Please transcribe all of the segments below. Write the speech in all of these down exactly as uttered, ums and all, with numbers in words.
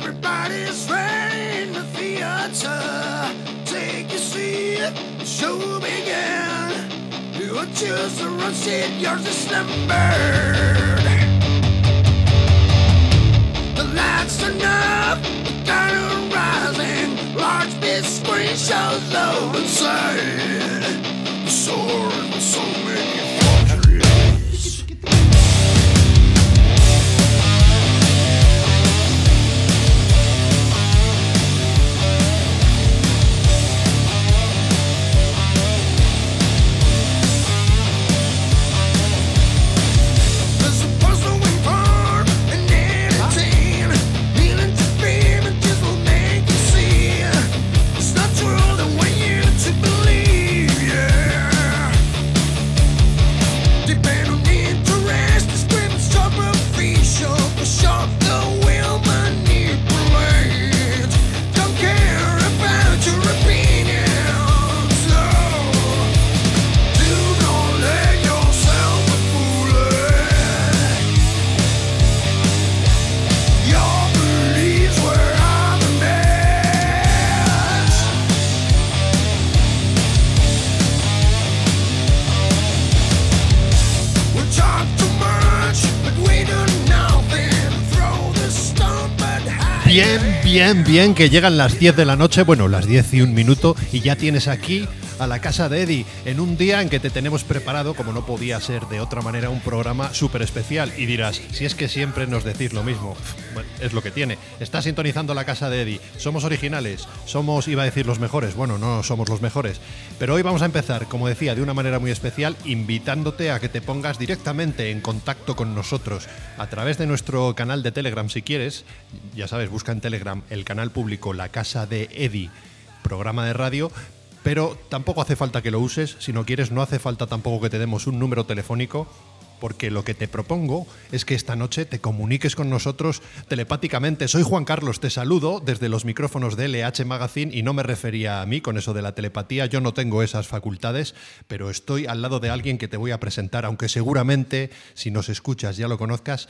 Everybody's ready in the theater. Take your seat, the show began. You choose the wrong seat, yours is numbered. The lights turn up, the curtain rising. Large big screen shows low inside. Soaring with so many forgeries. Bien, bien, bien, que llegan las diez de la noche, bueno, las diez y un minuto, y ya tienes aquí a la casa de Eddie, en un día en que te tenemos preparado, como no podía ser de otra manera, un programa súper especial. Y dirás, si es que siempre nos decís lo mismo, bueno, es lo que tiene. Estás sintonizando la casa de Eddie. Somos originales, somos, iba a decir, los mejores. Bueno, no somos los mejores. Pero hoy vamos a empezar, como decía, de una manera muy especial, invitándote a que te pongas directamente en contacto con nosotros a través de nuestro canal de Telegram, si quieres. Ya sabes, busca en Telegram el canal público La Casa de Eddie, programa de radio. Pero tampoco hace falta que lo uses, si no quieres, no hace falta tampoco que te demos un número telefónico, porque lo que te propongo es que esta noche te comuniques con nosotros telepáticamente. Soy Juan Carlos, te saludo desde los micrófonos de L H Magazine y no me refería a mí con eso de la telepatía, yo no tengo esas facultades, pero estoy al lado de alguien que te voy a presentar, aunque seguramente, si nos escuchas ya lo conozcas,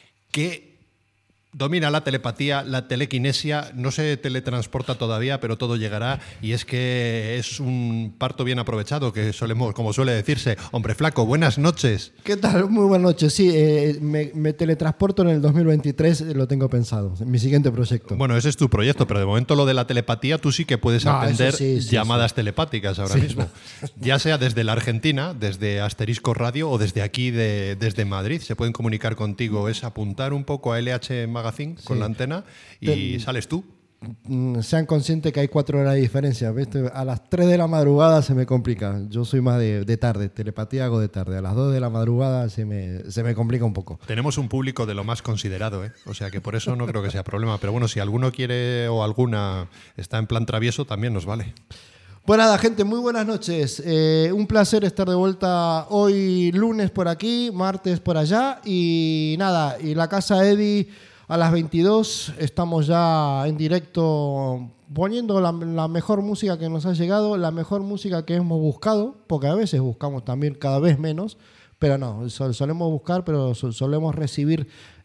que domina la telepatía, la telequinesia, no se teletransporta todavía, pero todo llegará, y es que es un parto bien aprovechado, que solemos, como suele decirse. Hombre flaco, buenas noches. ¿Qué tal? Muy buenas noches. Sí, eh, me, me teletransporto en el dos mil veintitrés, lo tengo pensado, en mi siguiente proyecto. Bueno, ese es tu proyecto, pero de momento lo de la telepatía, tú sí que puedes No, atender sí, sí, llamadas sí. telepáticas ahora Sí. mismo. Ya sea desde la Argentina, desde Asterisco Radio, o desde aquí, de, desde Madrid, se pueden comunicar contigo. Es apuntar un poco a L H Magazine con Sí. la antena y Te- sales tú. Mm, Sean conscientes que hay cuatro horas de diferencia, ¿viste? A las tres de la madrugada se me complica. Yo soy más de, de tarde, telepatía hago de tarde. A las dos de la madrugada se me, se me complica un poco. Tenemos un público de lo más considerado, ¿eh? O sea que por eso no creo que sea problema. Pero bueno, si alguno quiere o alguna está en plan travieso, también nos vale. Pues nada, gente, muy buenas noches. Eh, un placer estar de vuelta hoy lunes por aquí, martes por allá. Y nada, y la casa Eddie a las veintidós estamos ya en directo poniendo la, la mejor música que nos ha llegado, la mejor música que hemos buscado, porque a veces buscamos también cada vez menos, pero no, sol, solemos buscar, pero sol, solemos recibir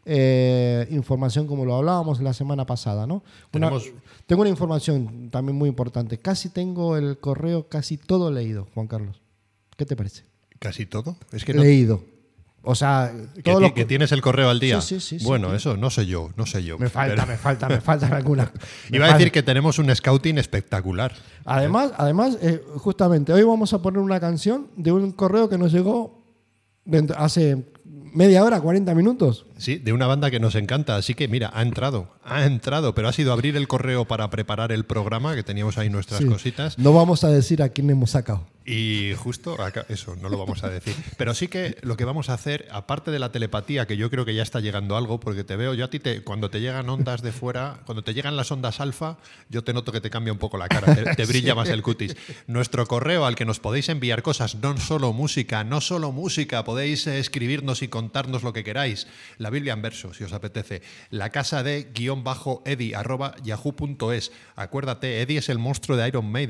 eh, información como lo hablábamos la semana pasada, ¿no? Una, Tenemos- tengo una información también muy importante. Casi tengo el correo casi todo leído, Juan Carlos. ¿Qué te parece? ¿Casi todo? Es que no, Leído. O sea, que, todo ti- lo que tienes el correo al día. Sí, sí, sí, bueno, sí. eso no sé yo, no sé yo. Me falta, Pero- me falta, me faltan algunas. me Iba a falta. decir que tenemos un scouting espectacular. Además, además eh, justamente hoy vamos a poner una canción de un correo que nos llegó dentro- hace media hora, cuarenta minutos. Sí, de una banda que nos encanta. Así que mira, ha entrado, ha entrado, pero ha sido abrir el correo para preparar el programa, que teníamos ahí nuestras Sí. cositas. No vamos a decir a quién hemos sacado. Y justo acá, eso, no lo vamos a decir. Pero sí que lo que vamos a hacer, aparte de la telepatía, que yo creo que ya está llegando algo, porque te veo, yo a ti, te, cuando te llegan ondas de fuera, cuando te llegan las ondas alfa, yo te noto que te cambia un poco la cara, te, te brilla más el cutis. Nuestro correo al que nos podéis enviar cosas, no solo música, no solo música, podéis eh, escribirnos y contarnos lo que queráis. La Biblia en verso, si os apetece. La casa de guión bajo Eddie arroba yahoo punto es. Acuérdate, Eddie es el monstruo de Iron Maiden.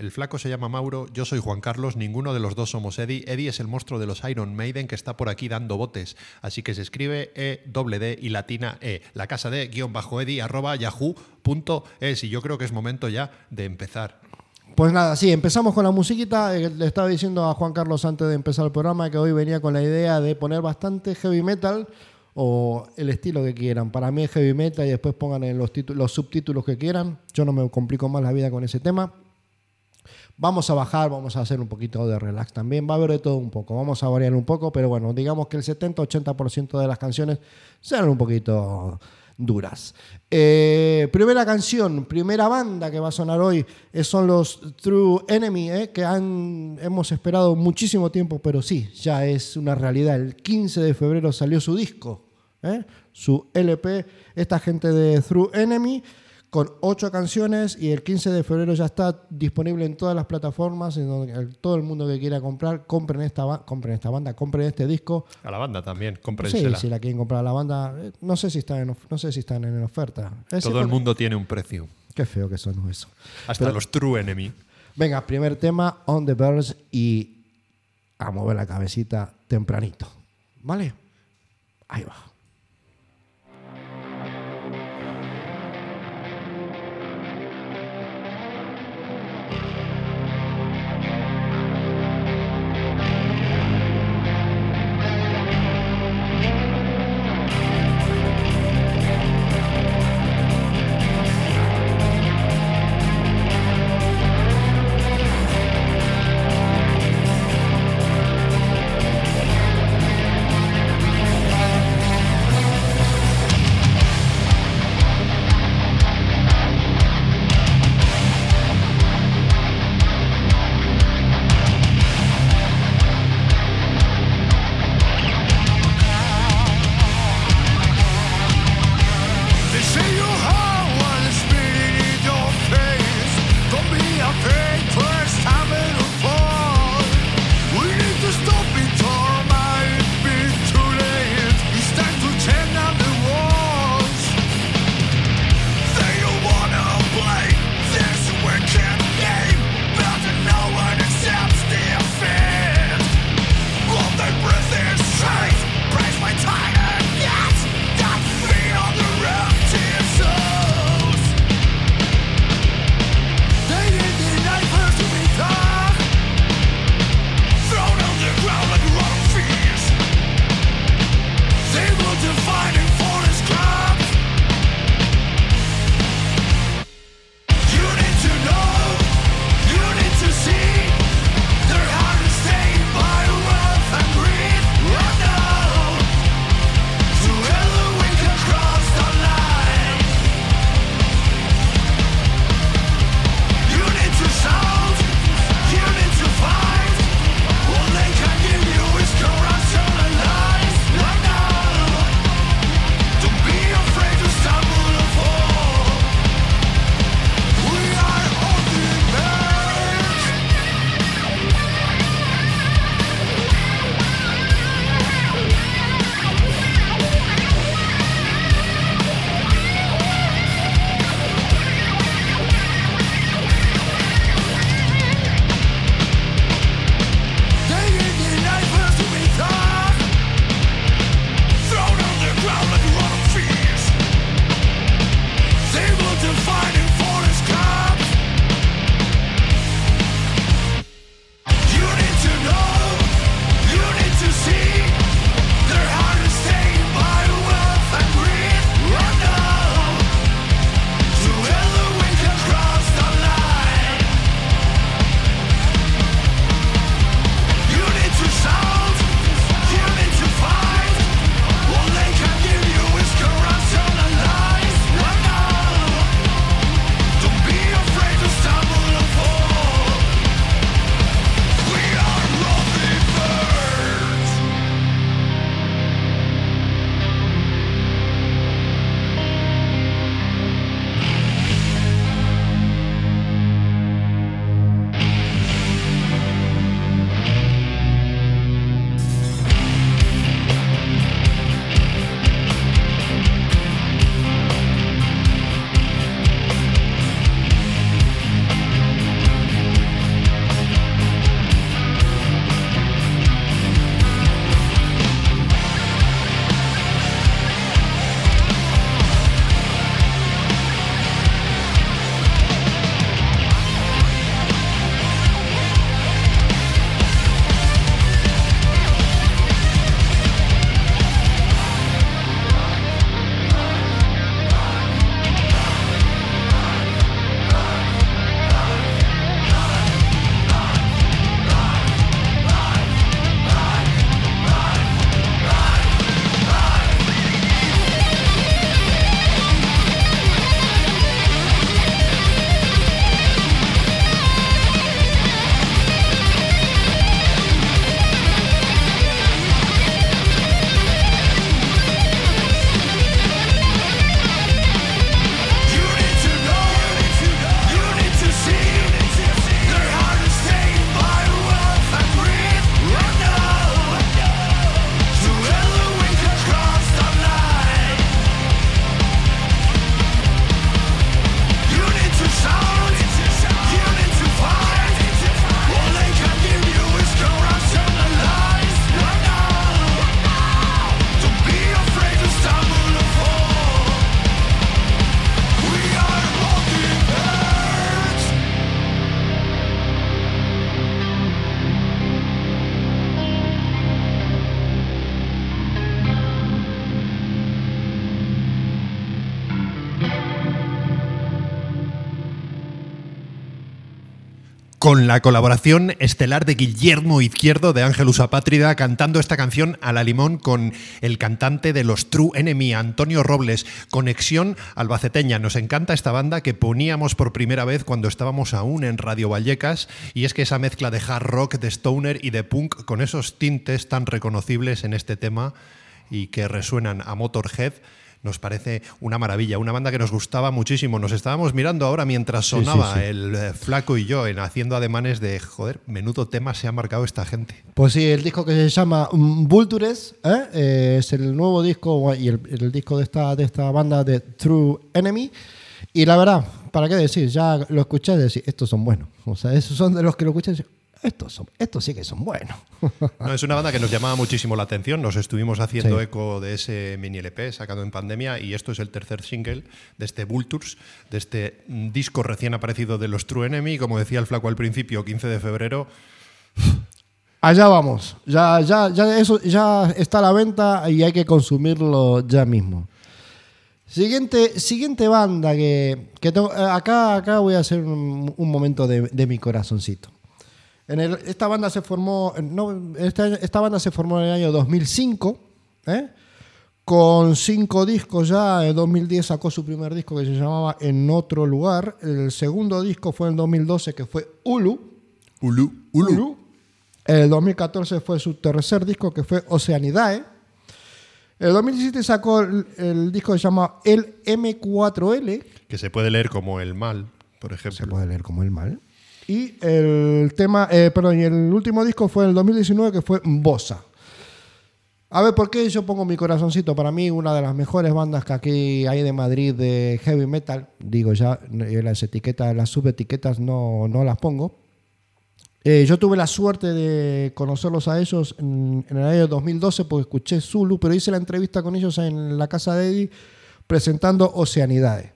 El flaco se llama Mauro, yo soy Juan Carlos, ninguno de los dos somos Eddie. Eddie es el monstruo de los Iron Maiden que está por aquí dando botes. Así que se escribe E, doble D y latina E. La casa de guión bajo Eddie arroba yahoo punto es. Y yo creo que es momento ya de empezar. Pues nada, sí, empezamos con la musiquita. Eh, Le estaba diciendo a Juan Carlos antes de empezar el programa que hoy venía con la idea de poner bastante heavy metal o el estilo que quieran. Para mí es heavy metal y después pongan en los, títulos, los subtítulos que quieran. Yo no me complico más la vida con ese tema. Vamos a bajar, vamos a hacer un poquito de relax también. Va a haber de todo un poco, vamos a variar un poco, pero bueno, digamos que el setenta a ochenta por ciento de las canciones serán un poquito duras. Eh, primera canción, primera banda que va a sonar hoy eh, son los True Enemy, eh, que han, hemos esperado muchísimo tiempo, pero sí, ya es una realidad. El quince de febrero salió su disco, eh, su L P, esta gente de True Enemy, con ocho canciones, y el quince de febrero ya está disponible en todas las plataformas, en donde todo el mundo que quiera comprar, compren esta, ba- compren esta banda, compren este disco. A la banda también, Sí, cómprensela. si la quieren comprar a la banda, eh, no sé si están en, of- no sé si están en oferta. Es Todo el cierto mundo tiene un precio. que- Qué feo que son eso. Hasta Pero- los True Enemy. Venga, primer tema, On the Verge, y a mover la cabecita tempranito. ¿Vale? Ahí va. Thank con la colaboración estelar de Guillermo Izquierdo de Ángelus Apátrida, cantando esta canción a la limón con el cantante de los True Enemy, Antonio Robles. Conexión albaceteña. Nos encanta esta banda que poníamos por primera vez cuando estábamos aún en Radio Vallecas, y es que esa mezcla de hard rock, de stoner y de punk con esos tintes tan reconocibles en este tema y que resuenan a Motorhead, nos parece una maravilla, una banda que nos gustaba muchísimo. Nos estábamos mirando ahora mientras sonaba sí, sí, sí. el eh, Flaco y yo en haciendo ademanes de, joder, menudo tema se ha marcado esta gente. Pues sí, el disco que se llama um, Vultures ¿eh? Eh, es el nuevo disco y el, el disco de esta, de esta banda de True Enemy. Y la verdad, ¿para qué decir? Ya lo escuché y decís, estos son buenos. O sea, esos son de los que lo escuchan y dicen, Estos, son, estos sí que son buenos. No, es una banda que nos llamaba muchísimo la atención. Nos estuvimos haciendo sí. eco de ese mini L P sacado en pandemia, y esto es el tercer single de este Vultures, de este disco recién aparecido de los True Enemy. Como decía el Flaco al principio, quince de febrero. Allá vamos. Ya, ya, ya, eso ya está a la venta y hay que consumirlo ya mismo. Siguiente, siguiente banda que, que tengo, acá, acá voy a hacer un, un momento de, de mi corazoncito. En el, esta banda se formó, no, esta, esta banda se formó en el año dos mil cinco, ¿eh? Con cinco discos ya. En dos mil diez sacó su primer disco que se llamaba En Otro Lugar. El segundo disco fue en dos mil doce, que fue Ulu. Ulu, Ulu. Ulu. El dos mil catorce fue su tercer disco, que fue Oceanidae. El dos mil diecisiete sacó el, el disco que se llama El eme cuatro ele. Que se puede leer como El Mal, por ejemplo. Se puede leer como El Mal. Y el tema, eh, perdón, y el último disco fue en el dos mil diecinueve, que fue Bossa. A ver, ¿por qué yo pongo mi corazoncito? Para mí, una de las mejores bandas que aquí hay de Madrid de heavy metal. Digo ya, las etiquetas, las subetiquetas no, no las pongo. Eh, yo tuve la suerte de conocerlos a ellos en, en el año dos mil doce, porque escuché Zulu, pero hice la entrevista con ellos en la casa de Eddie presentando Oceanidae.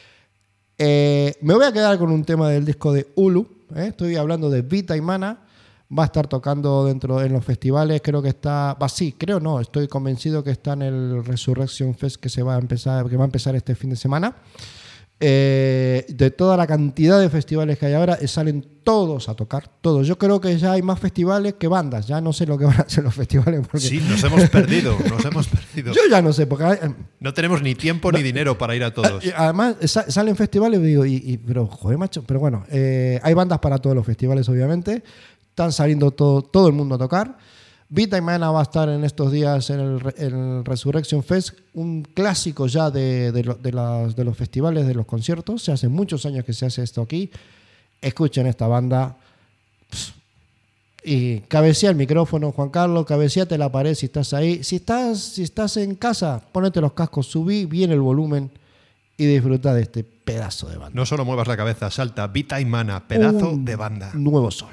Eh, me voy a quedar con un tema del disco de Ulu. ¿eh? Estoy hablando de Vita y Mana. Va a estar tocando dentro en los festivales. Creo que está. Va, sí, creo no. Estoy convencido que está en el Resurrection Fest que se va a empezar, que va a empezar este fin de semana. Eh, de toda la cantidad de festivales que hay ahora, eh, salen todos a tocar, todos. Yo creo que ya hay más festivales que bandas. Ya no sé lo que van a hacer los festivales. Porque... Sí, nos hemos perdido, nos hemos perdido. Yo ya no sé, porque hay, no tenemos ni tiempo no, ni dinero para ir a todos. Además, salen festivales y digo, y, y, pero joder, macho, pero bueno, eh, hay bandas para todos los festivales, obviamente. Están saliendo todo, todo el mundo a tocar. Vita y Mana va a estar en estos días en el, en el Resurrection Fest, un clásico ya de, de, lo, de, las, de los festivales, de los conciertos. Se hace muchos años que se hace esto aquí. Escuchen esta banda. Y cabecea el micrófono, Juan Carlos, cabeceate la pared si estás ahí. Si estás, si estás en casa, ponete los cascos, subí bien el volumen y disfruta de este pedazo de banda. No solo muevas la cabeza, salta. Vita y Mana, pedazo un de banda. Nuevo sol.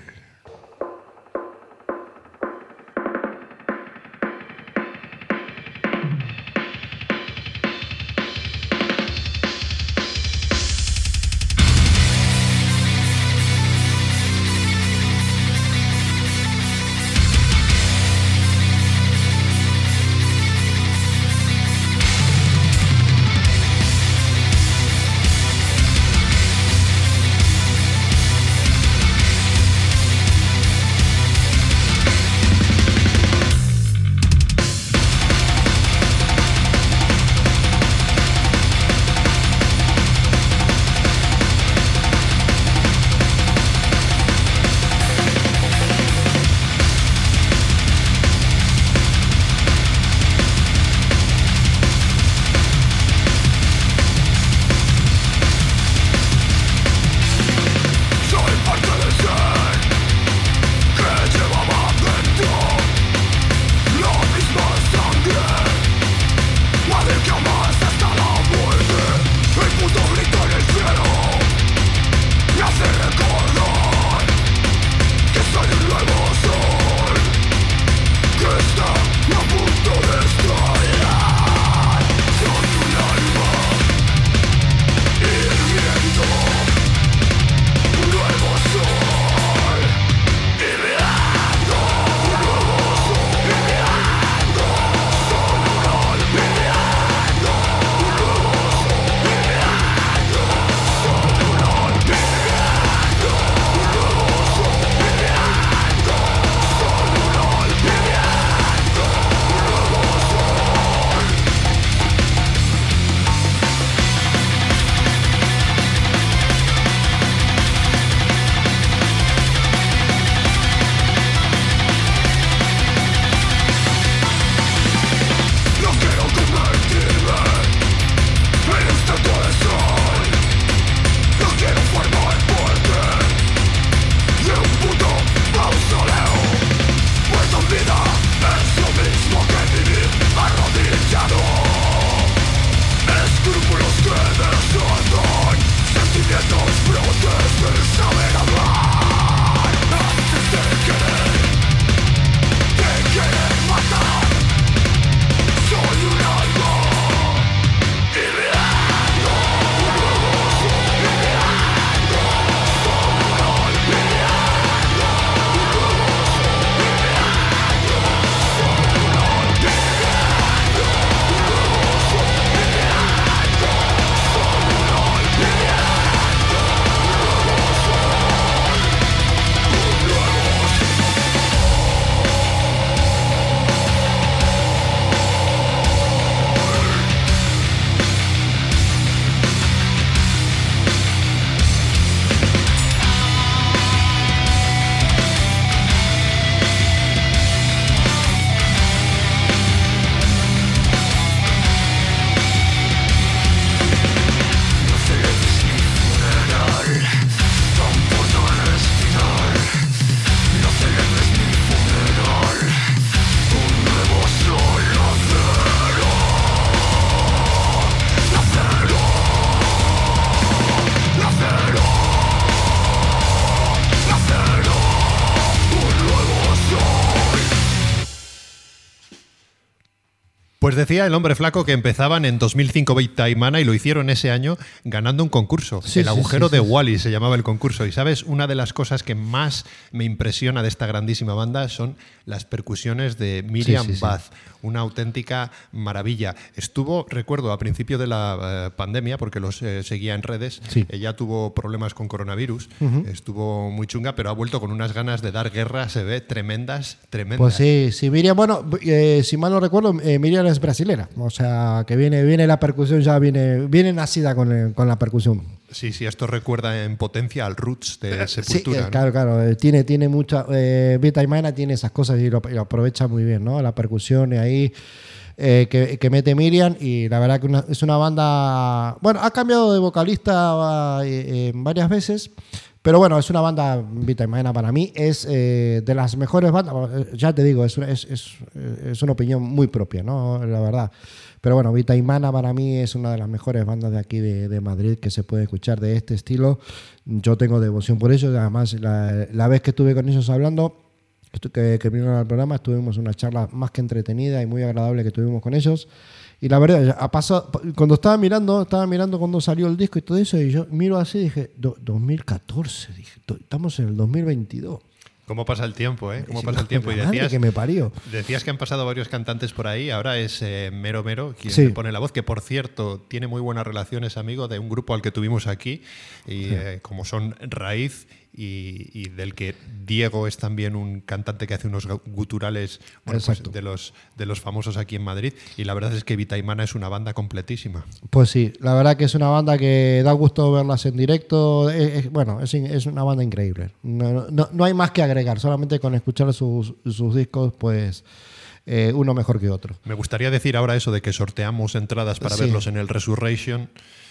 Pues decía el hombre flaco que empezaban en dos mil cinco Vitaimana y lo hicieron ese año ganando un concurso. Sí, el sí, agujero sí, de sí. Wally se llamaba el concurso. Y sabes, una de las cosas que más me impresiona de esta grandísima banda son las percusiones de Miriam Sí, sí, sí. Bath. Una auténtica maravilla. Estuvo, recuerdo, a principio de la eh, pandemia, porque los eh, seguía en redes, Sí. ella tuvo problemas con coronavirus, Ujú. estuvo muy chunga, pero ha vuelto con unas ganas de dar guerra, se ve, tremendas, tremendas. Pues sí, sí, Miriam, bueno, eh, si mal no recuerdo, eh, Miriam es brasilera, o sea, que viene, viene la percusión, ya viene, viene nacida con, el- con la percusión. Sí, sí, esto recuerda en potencia al Roots de Sí, Sepultura. eh, ¿no? claro, claro, eh, tiene, tiene mucha, eh, Vitaimana tiene esas cosas y lo, y lo aprovecha muy bien, ¿no? La percusión y ahí eh, que, que mete Miriam y la verdad que una- es una banda, bueno, ha cambiado de vocalista eh, eh, varias veces. Pero bueno, es una banda, Vitaimana para mí es eh, de las mejores bandas, eh, ya te digo, es, una- es, es, eh, es una opinión muy propia, ¿no? La verdad. Pero bueno, Vitaimana para mí es una de las mejores bandas de aquí de, de Madrid que se puede escuchar de este estilo. Yo tengo devoción por ellos, además la, la vez que estuve con ellos hablando, que, estu- que, que vinieron al programa, tuvimos una charla más que entretenida y muy agradable que tuvimos con ellos. Y la verdad, ha pasado, cuando estaba mirando, estaba mirando cuando salió el disco y todo eso, y yo miro así y dije, "Do- dos mil catorce, dije, "to- estamos en el dos mil veintidós. ¿Cómo pasa el tiempo, eh? ¿Cómo Sí, pasa el tiempo? Y la madre decías, que me parió. decías que han pasado varios cantantes por ahí, ahora es eh, Mero Mero quien Sí. le pone la voz, que por cierto tiene muy buenas relaciones, amigo, de un grupo al que tuvimos aquí, y eh, como son Raíz, y, y del que Diego es también un cantante que hace unos gu- guturales bueno, pues, Exacto. de, los, de los famosos aquí en Madrid, y la verdad es que Vitaimana es una banda completísima. Pues sí, la verdad que es una banda que da gusto verlas en directo. Es- es- bueno, es, in- es una banda increíble. No, no- no hay más que agregar, solamente con escuchar sus, sus discos, pues eh, uno mejor que otro. Me gustaría decir ahora eso de que sorteamos entradas para Sí. verlos en el Resurrection,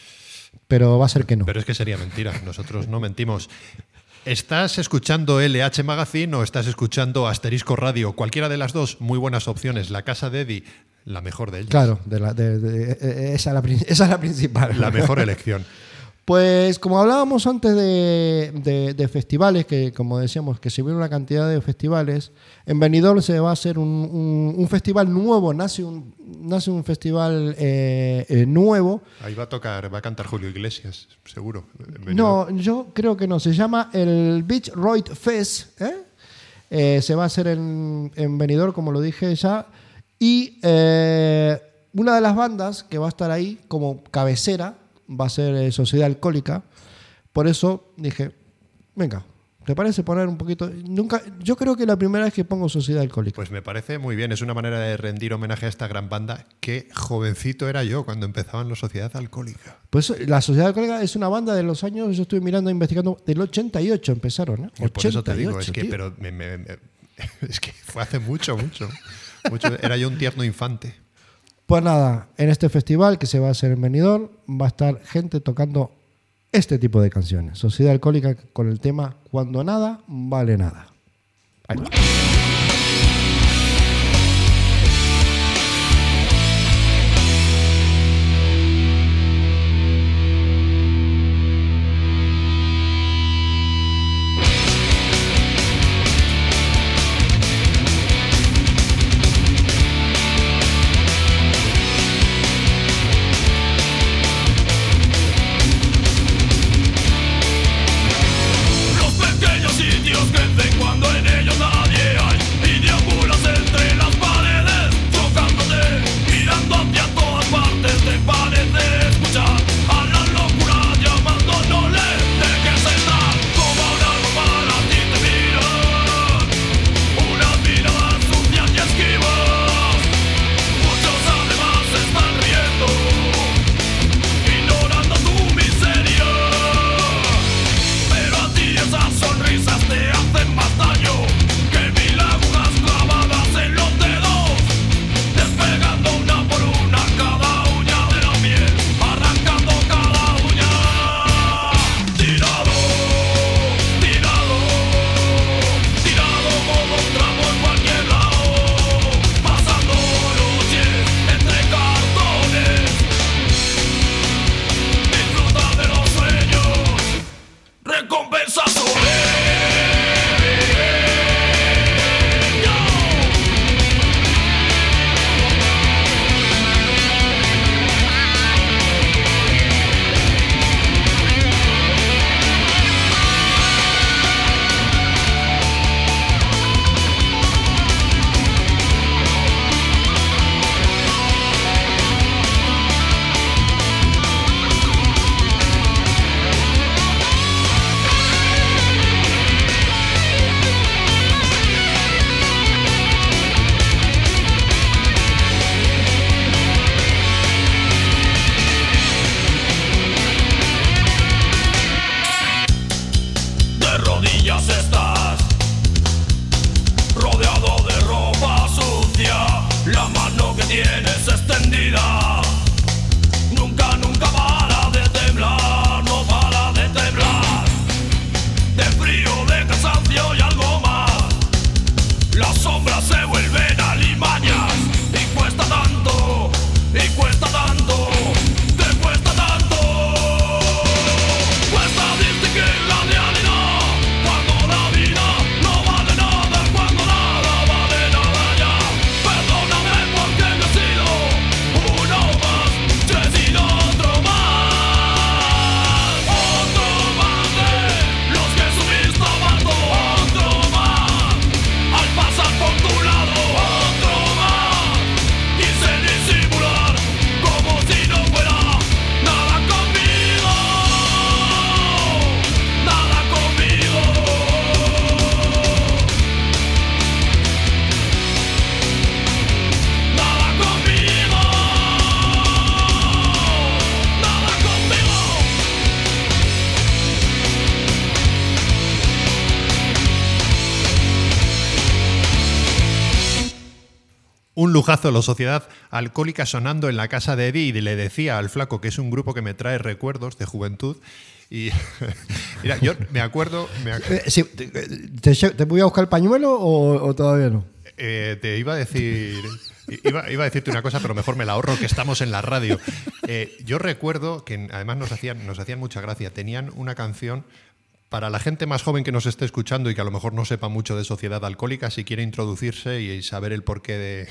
Pero va a ser que no. pero es que sería mentira, nosotros no mentimos. ¿Estás escuchando L H Magazine o estás escuchando Asterisco Radio? Cualquiera de las dos, muy buenas opciones. La casa de Eddie, la mejor de ellas. Claro, de la- de- de- eh, esa, es la, prin- esa es la principal. La mejor elección. Pues como hablábamos antes de, de- de festivales, que como decíamos, que se viene una cantidad de festivales, en Benidorm se va a hacer un, un- un festival nuevo, nace un, nace un festival eh, eh, nuevo. Ahí va a tocar, va a cantar Julio Iglesias, seguro. No, yo creo que no, se llama el Beach Road Fest, ¿eh? Eh, se va a hacer en, en Benidorm, como lo dije ya, y eh, una de las bandas que va a estar ahí como cabecera va a ser eh, Sociedad Alcohólica. Por eso dije, venga, ¿te parece poner un poquito? Nunca, yo creo que la primera vez que pongo Sociedad Alcohólica. Pues me parece muy bien, es una manera de rendir homenaje a esta gran banda. Qué jovencito era yo cuando empezaban la Sociedad Alcohólica. Pues la Sociedad Alcohólica es una banda de los años, yo estuve mirando, investigando, del ochenta y ocho empezaron, ¿eh? Y por eso te digo, ochenta y ocho, es que, tío. pero me- me- me- es que fue hace mucho, mucho, mucho. Era yo un tierno infante. Pues nada, en este festival que se va a hacer en Benidorm va a estar gente tocando este tipo de canciones. Sociedad Alcohólica con el tema Cuando nada vale nada. Ahí va. Los pequeños sitios crecen cuando en ellos nadie hay. Un lujazo, la Sociedad Alcohólica sonando en la casa de Eddie, y le decía al flaco que es un grupo que me trae recuerdos de juventud. Y mira, yo me acuerdo... Me ac- Eh, sí, te, te- ¿Te voy a buscar el pañuelo o, o todavía no? eh, te iba a decir... Iba, iba a decirte una cosa, pero mejor me la ahorro, que estamos en la radio. Eh, yo recuerdo que además nos hacían, nos hacían mucha gracia. Tenían una canción... Para la gente más joven que nos esté escuchando y que a lo mejor no sepa mucho de Sociedad Alcohólica, si quiere introducirse y saber el porqué de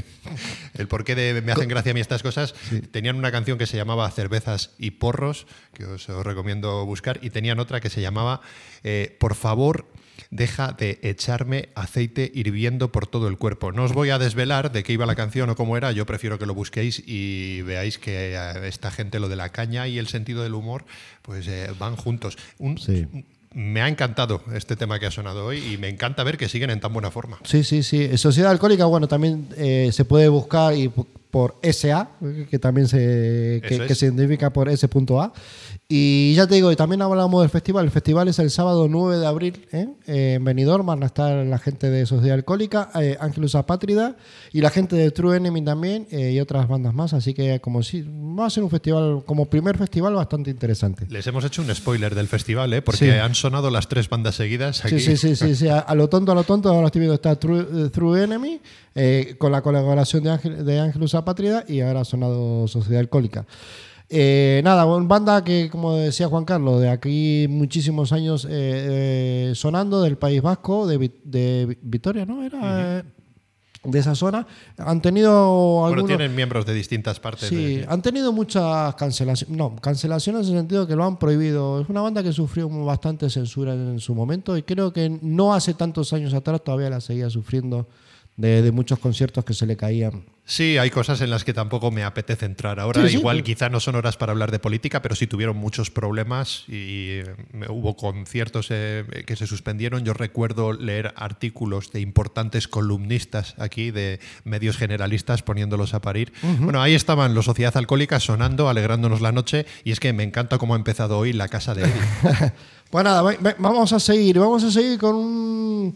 el porqué de me hacen gracia a mí estas cosas, sí. Tenían una canción que se llamaba Cervezas y Porros, que os, os recomiendo buscar, y tenían otra que se llamaba eh, Por favor, deja de echarme aceite hirviendo por todo el cuerpo. No os voy a desvelar de qué iba la canción o cómo era, yo prefiero que lo busquéis y veáis que a esta gente lo de la caña y el sentido del humor pues eh, van juntos. Un, Sí. Me ha encantado este tema que ha sonado hoy y me encanta ver que siguen en tan buena forma. Sí, sí, sí. Sociedad Alcohólica, bueno, también eh, se puede buscar y p- por S A, que también se, que, Eso es. que se identifica por S punto A. Y ya te digo, y también hablamos del festival. El festival es el sábado nueve de abril, ¿eh? Eh, en Benidorm van a estar la gente de Sociedad Alcohólica, eh, Ángelus Apátrida y la gente de True Enemy también, eh, y otras bandas más. Así que como si va a ser un festival, como primer festival, bastante interesante. Les hemos hecho un spoiler del festival, ¿eh? Porque Sí. han sonado las tres bandas seguidas aquí. Sí, sí, sí, sí, sí. A, a lo tonto, a lo tonto, ahora estoy viendo está True, eh, True Enemy, eh, con la colaboración de, Ángel, de Ángelus Apátrida, y ahora ha sonado Sociedad Alcohólica. Eh, nada, una banda que, como decía Juan Carlos, de aquí muchísimos años eh, eh, sonando, del País Vasco, de, Vi- de Vitoria, ¿no? Era Ujú. eh, de esa zona. Han tenido Bueno, algunos... tienen miembros de distintas partes. Sí, de- han tenido muchas cancelaciones. No, cancelaciones en el sentido que lo han prohibido. Es una banda que sufrió bastante censura en su momento y creo que no hace tantos años atrás todavía la seguía sufriendo de, de muchos conciertos que se le caían. Sí, hay cosas en las que tampoco me apetece entrar ahora. Sí, sí, Igual sí. quizá no son horas para hablar de política, pero sí tuvieron muchos problemas y eh, hubo conciertos eh, que se suspendieron. Yo recuerdo leer artículos de importantes columnistas aquí, de medios generalistas, poniéndolos a parir. Uh-huh. Bueno, ahí estaban los Sociedad Alcohólica sonando, alegrándonos la noche, y es que me encanta cómo ha empezado hoy la casa de Eddie. Pues nada, va- va- vamos a seguir. Vamos a seguir con un,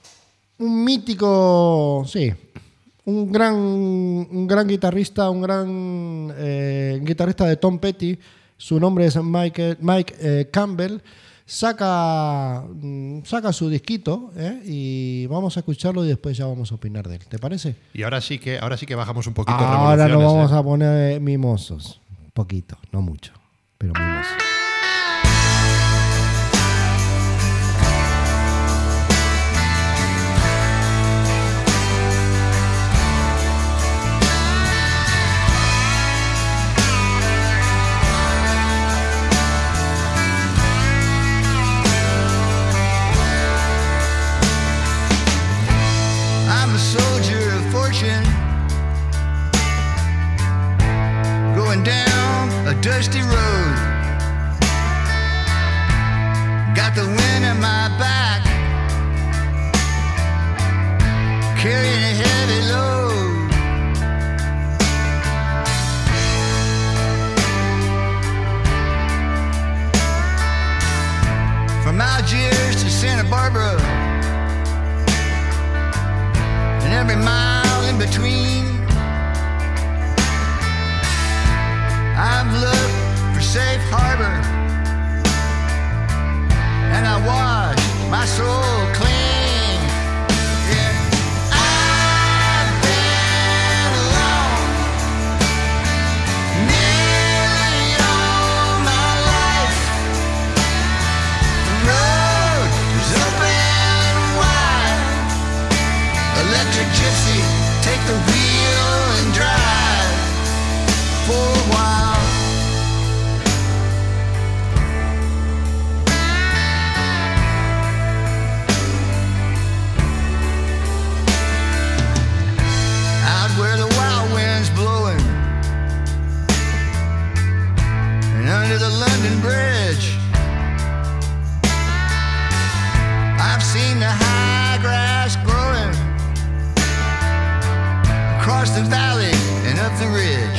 un mítico... Sí. Un gran, un gran guitarrista, un gran eh, guitarrista de Tom Petty, su nombre es Mike, Mike eh, Campbell, saca, mm, saca su disquito eh, y vamos a escucharlo y después ya vamos a opinar de él. ¿Te parece? Y ahora sí que, ahora sí que bajamos un poquito Ahora nos revoluciones, vamos ¿eh? a poner mimosos. Poquito, no mucho, pero mimosos. I'm a soldier of fortune, going down a dusty road. Got the wind at my back, carrying a heavy load. From Algiers to Santa Barbara, and every mile in between, I've looked for safe harbor, and I wash my soul clean. Yeah. I've been alone nearly all my life. The road is open wide. Electric gypsy, take the wheel and drive for a while. Out where the wild wind's blowing, and under the London Bridge, I've seen the high grass growing across the valley and up the ridge.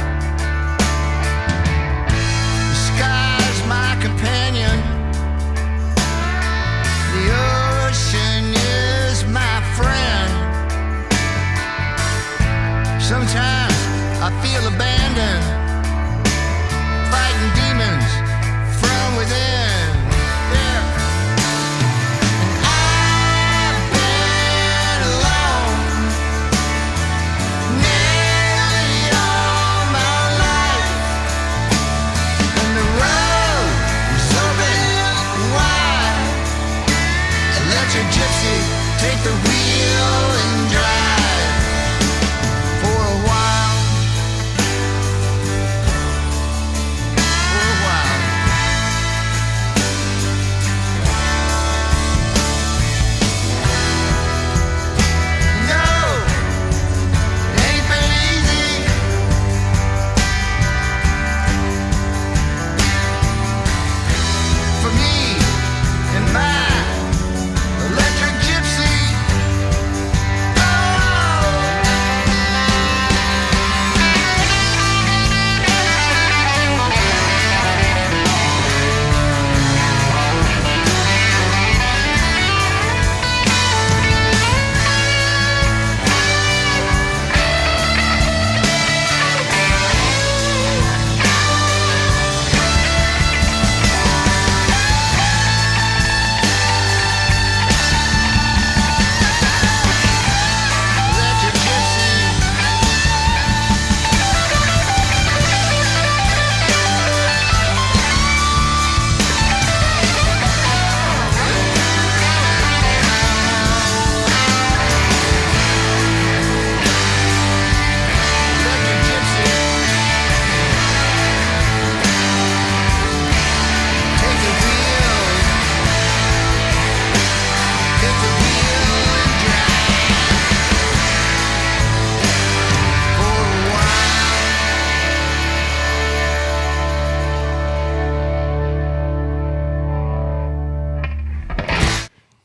The sky's my companion, the ocean is my friend.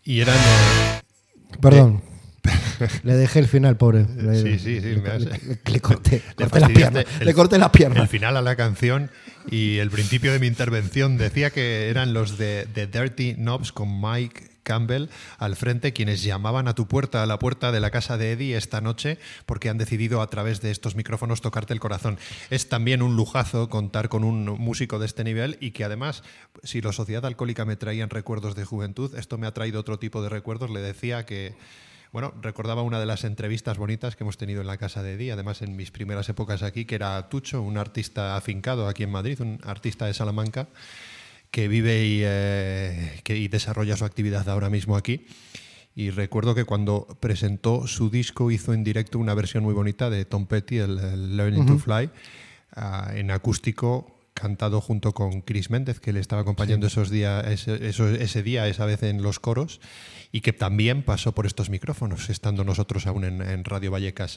Y eran... Eh, Perdón. Le dejé el final, pobre. Le, sí, sí, sí. Le, Me has, le, le, le corté, le corté las piernas. el, le corté las piernas. El final a la canción y el principio de mi intervención decía que eran los de, de Dirty Knobs con Mike Campbell al frente quienes llamaban a tu puerta, a la puerta de la casa de Eddie esta noche porque han decidido a través de estos micrófonos tocarte el corazón. Es también un lujazo contar con un músico de este nivel y que además, si la Sociedad Alcohólica me traían recuerdos de juventud, esto me ha traído otro tipo de recuerdos. Le decía que Bueno, recordaba una de las entrevistas bonitas que hemos tenido en la casa de Eddie, además en mis primeras épocas aquí, que era Tucho, un artista afincado aquí en Madrid, un artista de Salamanca, que vive y, eh, que, y desarrolla su actividad ahora mismo aquí. Y recuerdo que cuando presentó su disco hizo en directo una versión muy bonita de Tom Petty, el, el Learning uh-huh. to Fly, uh, en acústico, cantado junto con Chris Méndez, que le estaba acompañando sí. esos días, ese, eso, ese día, esa vez en los coros, y que también pasó por estos micrófonos, estando nosotros aún en, en Radio Vallecas.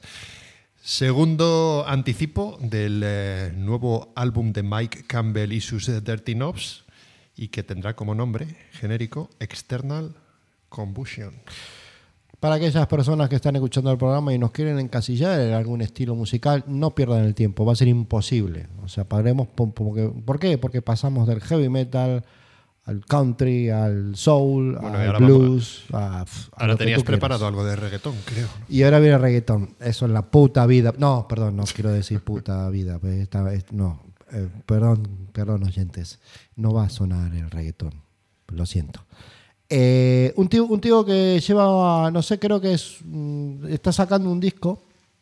Segundo anticipo del eh, nuevo álbum de Mike Campbell y sus eh, Dirty Knobs, y que tendrá como nombre genérico External Combustion. Para aquellas personas que están escuchando el programa y nos quieren encasillar en algún estilo musical, no pierdan el tiempo, va a ser imposible. O sea, paremos porque, ¿por qué? Porque pasamos del heavy metal al country, al soul, bueno, al blues. A, a ahora tenías preparado quieras. Algo de reggaetón, creo. Y ahora viene reggaetón. Eso es la puta vida. No, perdón, no quiero decir puta vida. Esta, no, eh, perdón, perdón, oyentes. No va a sonar el reggaetón. Lo siento. Eh, un, tío, un tío que lleva, no sé, creo que es está sacando un disco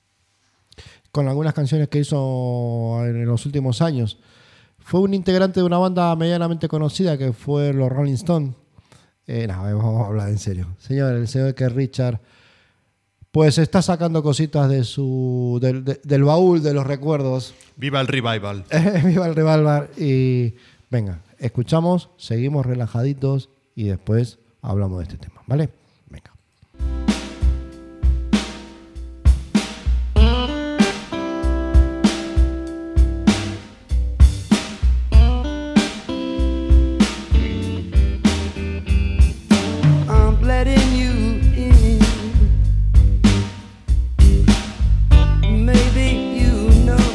con algunas canciones que hizo en los últimos años. Fue un integrante de una banda medianamente conocida que fue los Rolling Stones. Eh, no, vamos a hablar en serio. Señor, el señor que Richard pues está sacando cositas de su del, de, del baúl de los recuerdos. Viva el revival. Viva el revival. Y venga, escuchamos, seguimos relajaditos y después hablamos de este tema, ¿vale? Venga. I'm letting you in. Maybe you know.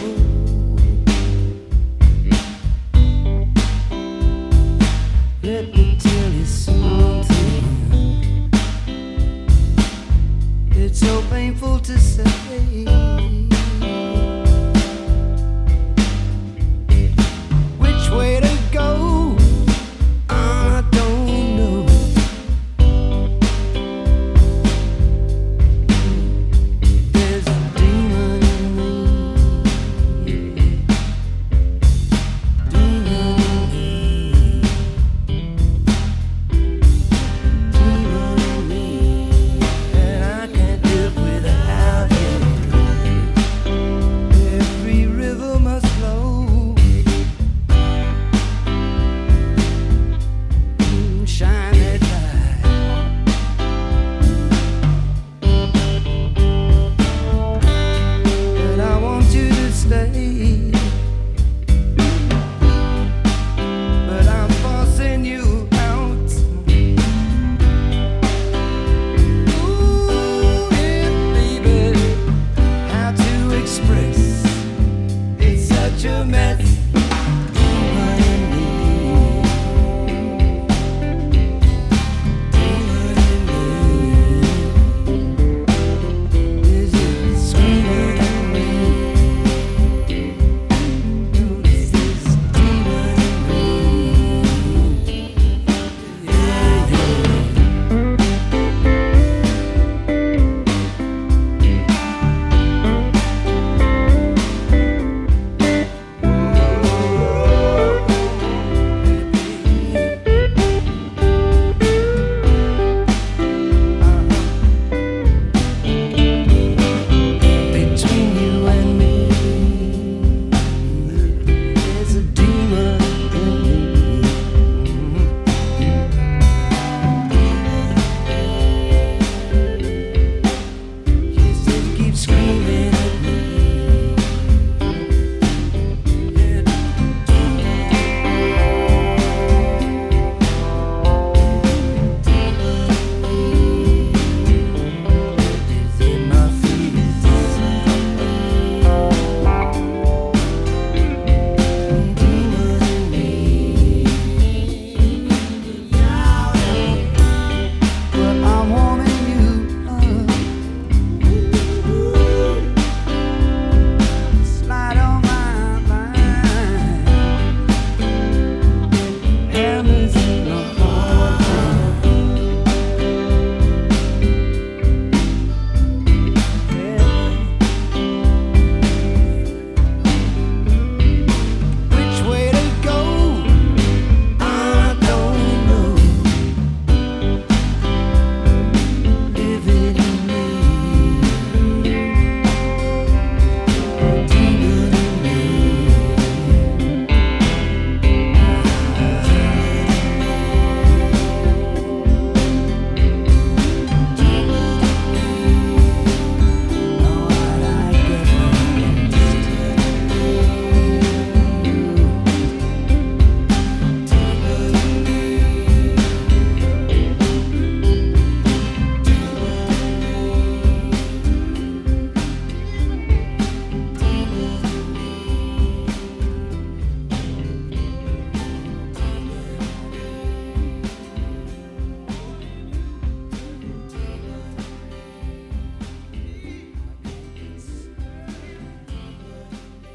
Let me tell you something.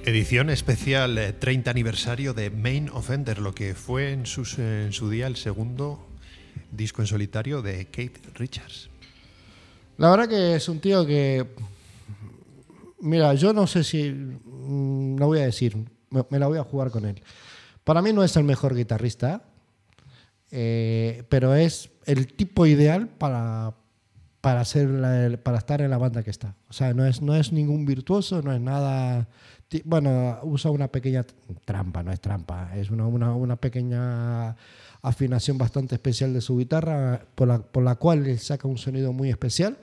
Edición especial eh, treinta aniversario de Main Offender, lo que fue en, sus, en su día el segundo disco en solitario de Keith Richards. La verdad que es un tío que... Mira, yo no sé si... No voy a decir, me, me la voy a jugar con él. Para mí no es el mejor guitarrista, eh, pero es el tipo ideal para, para, hacer la, para estar en la banda que está. O sea, no es, no es ningún virtuoso, no es nada... Bueno, usa una pequeña trampa, no es trampa, es una, una, una pequeña afinación bastante especial de su guitarra por la, por la cual le saca un sonido muy especial.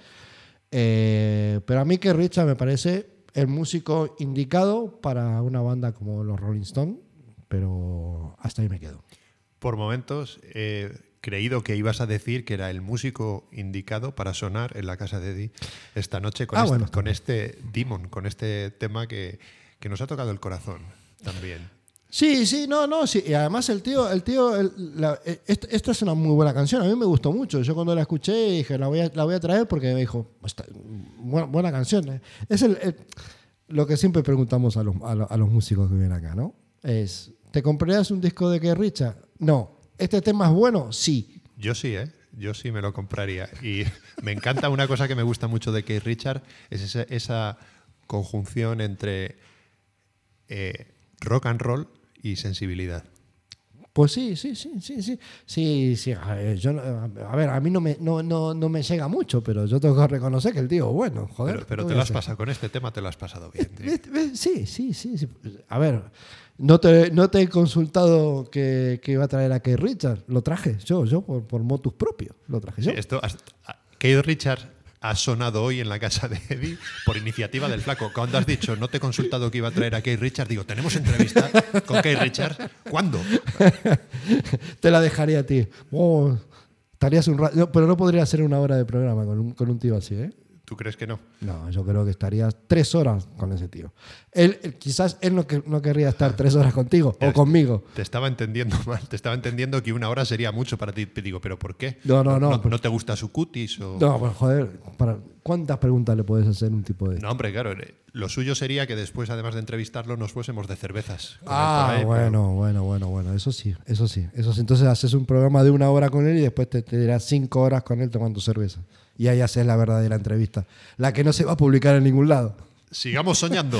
Eh, pero a mí que Richard me parece el músico indicado para una banda como los Rolling Stones, pero hasta ahí me quedo. Por momentos he creído que ibas a decir que era el músico indicado para sonar en la casa de Eddie esta noche con, ah, este, bueno. con este Demon, con este tema que... que nos ha tocado el corazón también. Sí, sí, no, no, sí. Y además el tío, el tío, el, la, esta, esta es una muy buena canción. A mí me gustó mucho. Yo cuando la escuché dije, la voy a, la voy a traer porque me dijo, buena, buena canción. Es el, el, lo que siempre preguntamos a los, a, los, a los músicos que vienen acá, ¿no? Es, ¿te comprarías un disco de Keith Richards? No. ¿Este tema es bueno? Sí. Yo sí, ¿eh? Yo sí me lo compraría. Y me encanta una cosa que me gusta mucho de Keith Richards, es esa, esa conjunción entre eh, rock and roll y sensibilidad. Pues sí, sí, sí, sí, sí. Sí, sí. A ver, yo, a ver, a mí no me, no, no, no me llega mucho, pero yo tengo que reconocer que el tío, bueno, joder. Pero, pero te lo has pasado, con este tema te lo has pasado bien. Sí, sí, sí, sí. A ver, no te, no te he consultado que, que iba a traer a Keith Richards. Lo traje yo, yo por, por motus propio. Lo traje yo. Sí, esto, Keith Richards ha sonado hoy en la casa de Eddie por iniciativa del flaco. Cuando has dicho, no te he consultado que iba a traer a Keith Richards, digo, ¿tenemos entrevista con Keith Richards? ¿Cuándo? Te la dejaría a ti. Oh, estarías un rato, no, pero no podría ser una hora de programa con un, con un tío así, ¿eh? ¿Tú crees que no? No, yo creo que estarías tres horas con ese tío. Él, él quizás él no, que, no querría estar tres horas contigo o conmigo. Te estaba entendiendo mal. Te estaba entendiendo que una hora sería mucho para ti. Te digo, ¿pero por qué? No, no, no. ¿No, pero, ¿no te gusta su cutis? O... No, pues joder, para, ¿cuántas preguntas le puedes hacer a un tipo de...? No, hombre, claro. Lo suyo sería que después, además de entrevistarlo, nos fuésemos de cervezas. Ah, él, bueno, pero... bueno, bueno, bueno. Eso sí, eso sí, eso sí. Entonces haces un programa de una hora con él y después te, te dirás cinco horas con él tomando cerveza. Y ahí haces la verdadera entrevista. La que no se va a publicar en ningún lado. Sigamos soñando.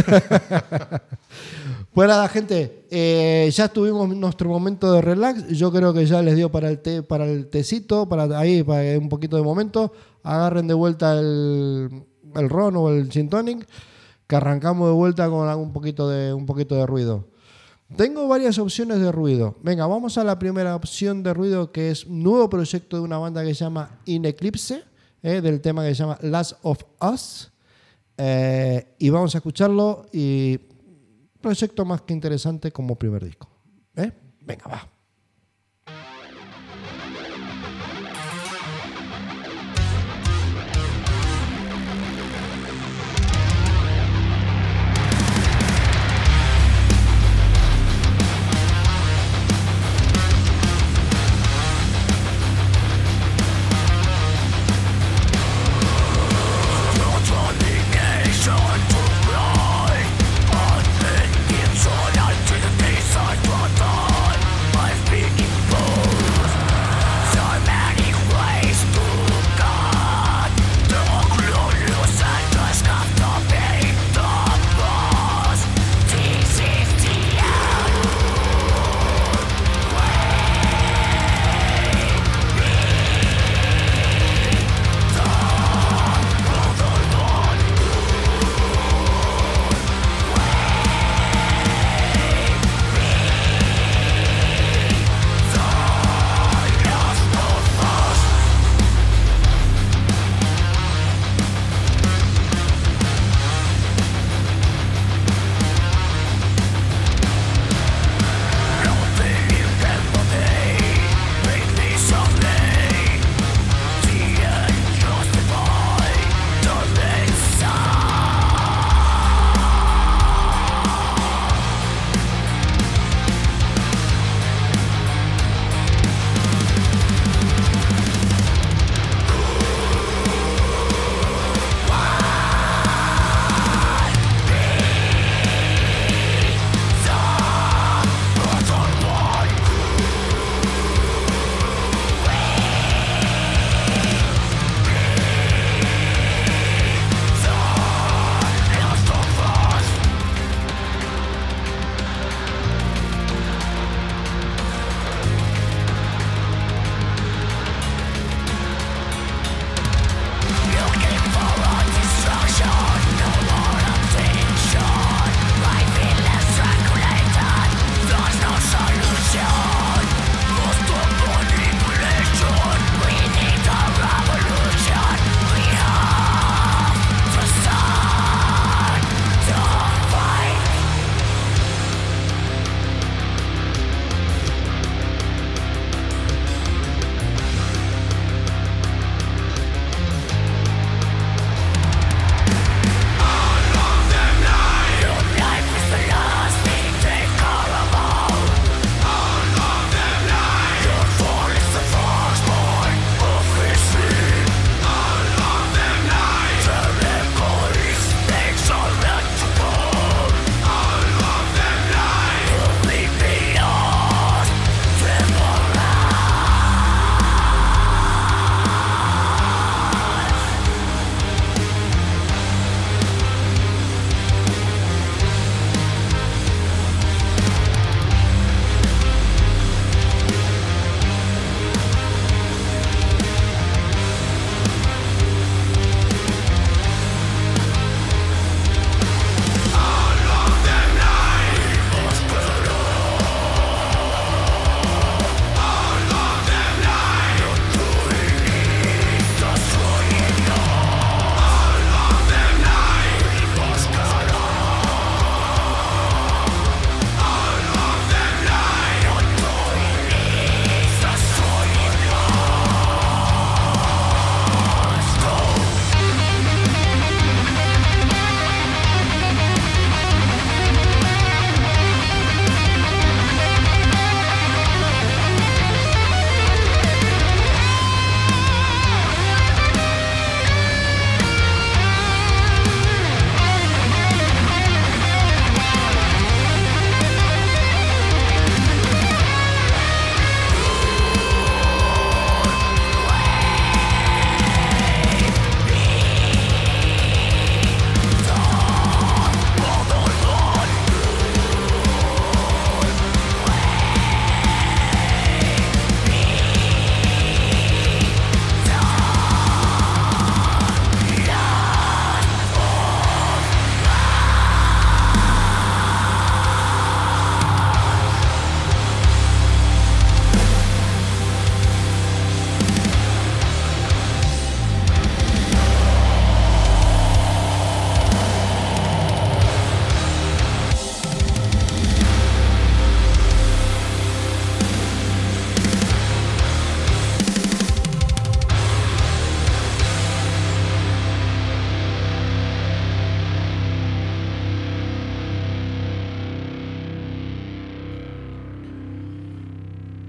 Pues nada, gente. Eh, ya tuvimos nuestro momento de relax. Yo creo que ya les dio para el té, para el tecito, para ahí, para un poquito de momento. Agarren de vuelta el, el ron o el gin tonic, que arrancamos de vuelta con un poquito de, un poquito de ruido. Tengo varias opciones de ruido. Venga, vamos a la primera opción de ruido, que es un nuevo proyecto de una banda que se llama In Eclipse, eh, del tema que se llama Last of Us. Eh, y vamos a escucharlo. Y proyecto más que interesante como primer disco. ¿Eh? Venga, va. My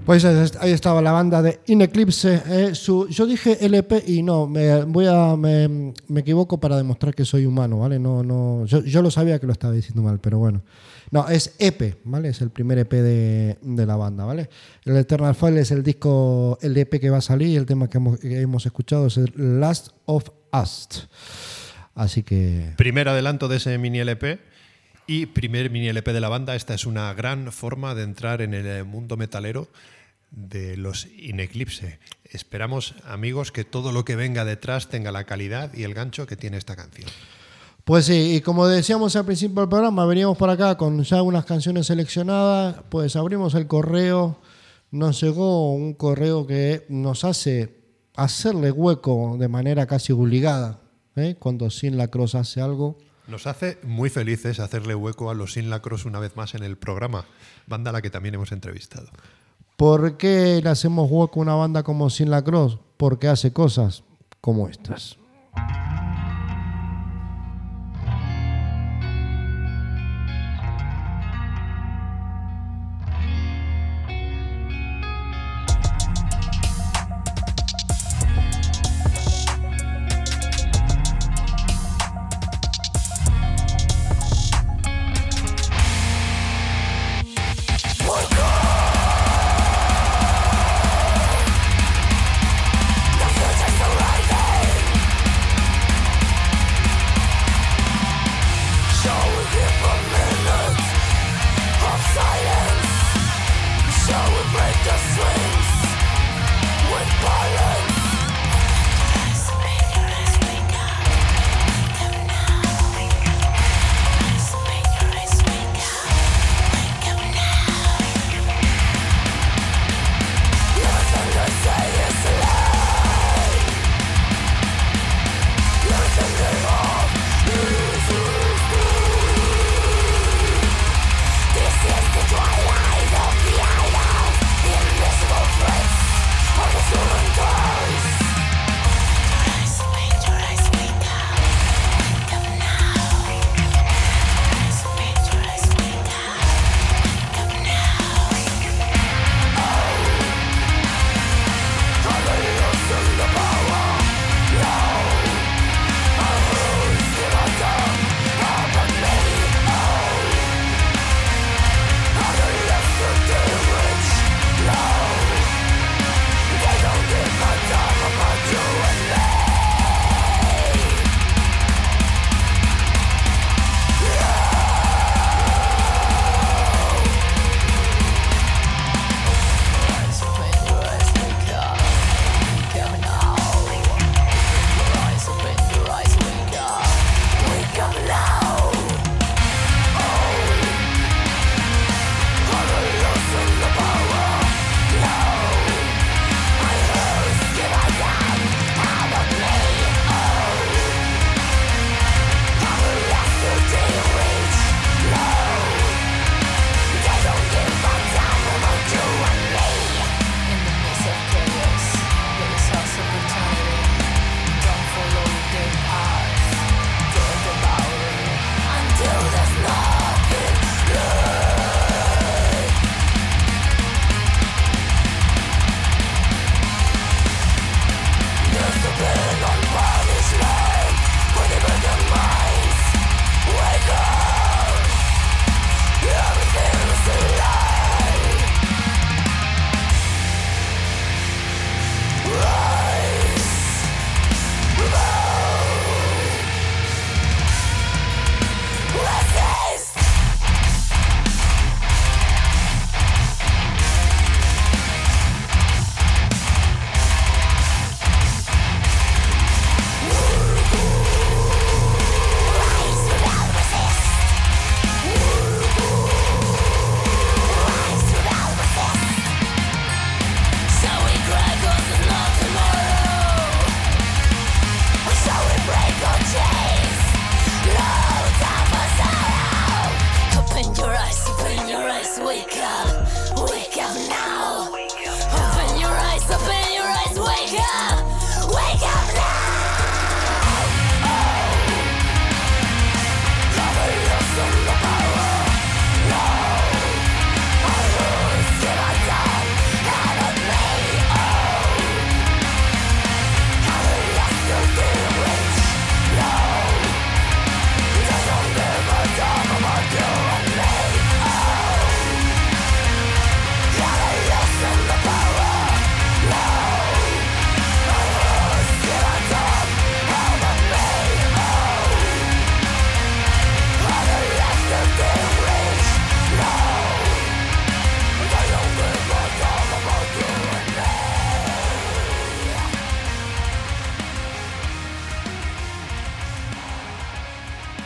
Pues ahí estaba la banda de In Eclipse. Eh, su, yo dije L P y no, me, voy a, me, me equivoco para demostrar que soy humano, ¿vale? No, no, yo, yo lo sabía que lo estaba diciendo mal, pero bueno. No, es E P, ¿vale? Es el primer E P de, de la banda, ¿vale? El Eternal Fall es el disco, el E P que va a salir y el tema que hemos, que hemos escuchado es el Last of Us. Así que... Primer adelanto de ese mini L P y primer mini L P de la banda. Esta es una gran forma de entrar en el mundo metalero de los In Eclipse. Esperamos, amigos, que todo lo que venga detrás tenga la calidad y el gancho que tiene esta canción. Pues sí, y como decíamos al principio del programa, veníamos por acá con ya unas canciones seleccionadas, pues abrimos el correo, nos llegó un correo que nos hace hacerle hueco de manera casi obligada, ¿eh? Cuando Sin Lacrosse hace algo. Nos hace muy felices hacerle hueco a los Sin Lacrosse una vez más en el programa, banda a la que también hemos entrevistado. ¿Por qué le hacemos hueco a una banda como Sin Lacrosse? Porque hace cosas como estas. The future's rising.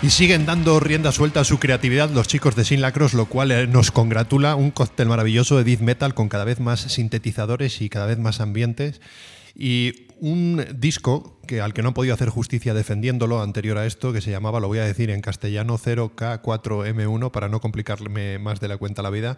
Y siguen dando rienda suelta a su creatividad los chicos de Sin Lacros, lo cual eh, nos congratula. Un cóctel maravilloso de death metal con cada vez más sintetizadores y cada vez más ambientes. Y un disco que, al que no he podido hacer justicia defendiéndolo anterior a esto, que se llamaba, lo voy a decir en castellano, cero K cuatro M uno, para no complicarme más de la cuenta la vida.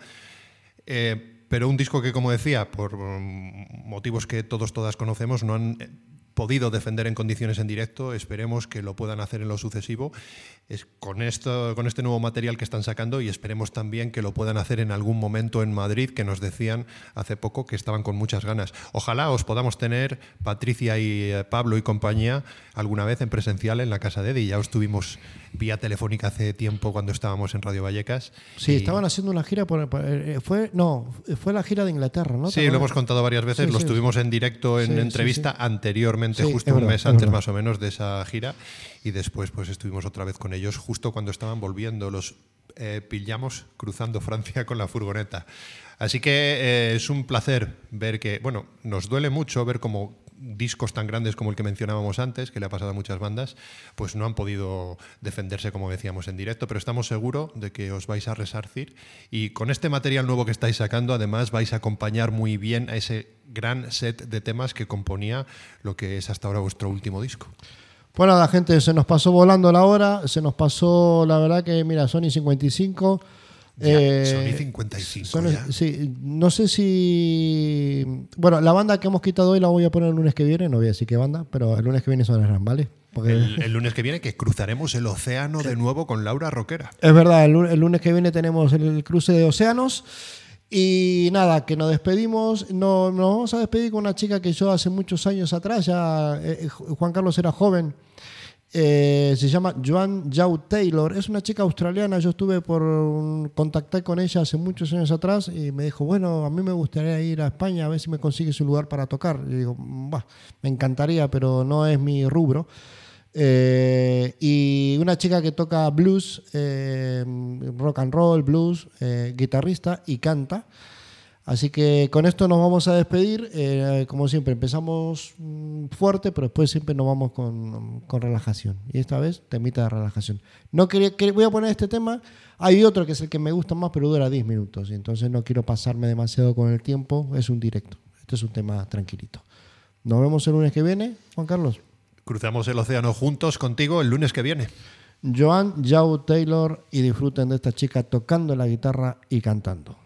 Eh, pero un disco que, como decía, por motivos que todos, todas conocemos, no han podido defender en condiciones en directo. Esperemos que lo puedan hacer en lo sucesivo es con, esto, con este nuevo material que están sacando, y esperemos también que lo puedan hacer en algún momento en Madrid, que nos decían hace poco que estaban con muchas ganas. Ojalá os podamos tener, Patricia y Pablo y compañía, alguna vez en presencial en la casa de Eddie. Ya os tuvimos vía telefónica hace tiempo cuando estábamos en Radio Vallecas. Sí, y... estaban haciendo una gira, por, por, fue no, fue la gira de Inglaterra, ¿no? Sí, lo hemos contado varias veces, sí, los sí, tuvimos en directo en sí, entrevista sí, sí. anteriormente, Sí, justo un verdad, mes antes verdad. más o menos de esa gira, y después pues estuvimos otra vez con ellos justo cuando estaban volviendo. Los eh, pillamos cruzando Francia con la furgoneta. Así que eh, es un placer ver que, bueno, nos duele mucho ver cómo discos tan grandes como el que mencionábamos antes, que le ha pasado a muchas bandas, pues no han podido defenderse, como decíamos, en directo, pero estamos seguros de que os vais a resarcir, y con este material nuevo que estáis sacando, además vais a acompañar muy bien a ese gran set de temas que componía lo que es hasta ahora vuestro último disco. Pues nada, gente, se nos pasó volando la hora, se nos pasó, la verdad que, mira, Sony cincuenta y cinco... Ya, eh, Sony cincuenta y cinco Sony, ya. Sí, no sé si... Bueno, la banda que hemos quitado hoy la voy a poner el lunes que viene, no voy a decir qué banda, pero el lunes que viene sonarán, ¿vale? Porque El, el lunes que viene, que cruzaremos el océano de nuevo con Laura Roquera. es verdad, el, lu- el lunes que viene tenemos el, el cruce de océanos. Y nada, que nos despedimos. No, nos vamos a despedir con una chica que yo hace muchos años atrás, ya eh, Juan Carlos era joven. Eh, se llama Joan Jau Taylor, es una chica australiana. Yo estuve por un- contactar con ella hace muchos años atrás y me dijo, bueno, a mí me gustaría ir a España a ver si me consigues un lugar para tocar. Y digo, bah, me encantaría, pero no es mi rubro. Eh, y una chica que toca blues, eh, rock and roll, blues, eh, guitarrista y canta. Así que con esto nos vamos a despedir. Eh, como siempre, empezamos mm, fuerte, pero después siempre nos vamos con, con relajación. Y esta vez, temita de relajación. No quería, que, voy a poner este tema. Hay otro que es el que me gusta más, pero dura diez minutos. Y entonces no quiero pasarme demasiado con el tiempo. Es un directo. Este es un tema tranquilito. Nos vemos el lunes que viene, Juan Carlos. Cruzamos el océano juntos contigo el lunes que viene. Joan Jau Taylor, y disfruten de esta chica tocando la guitarra y cantando.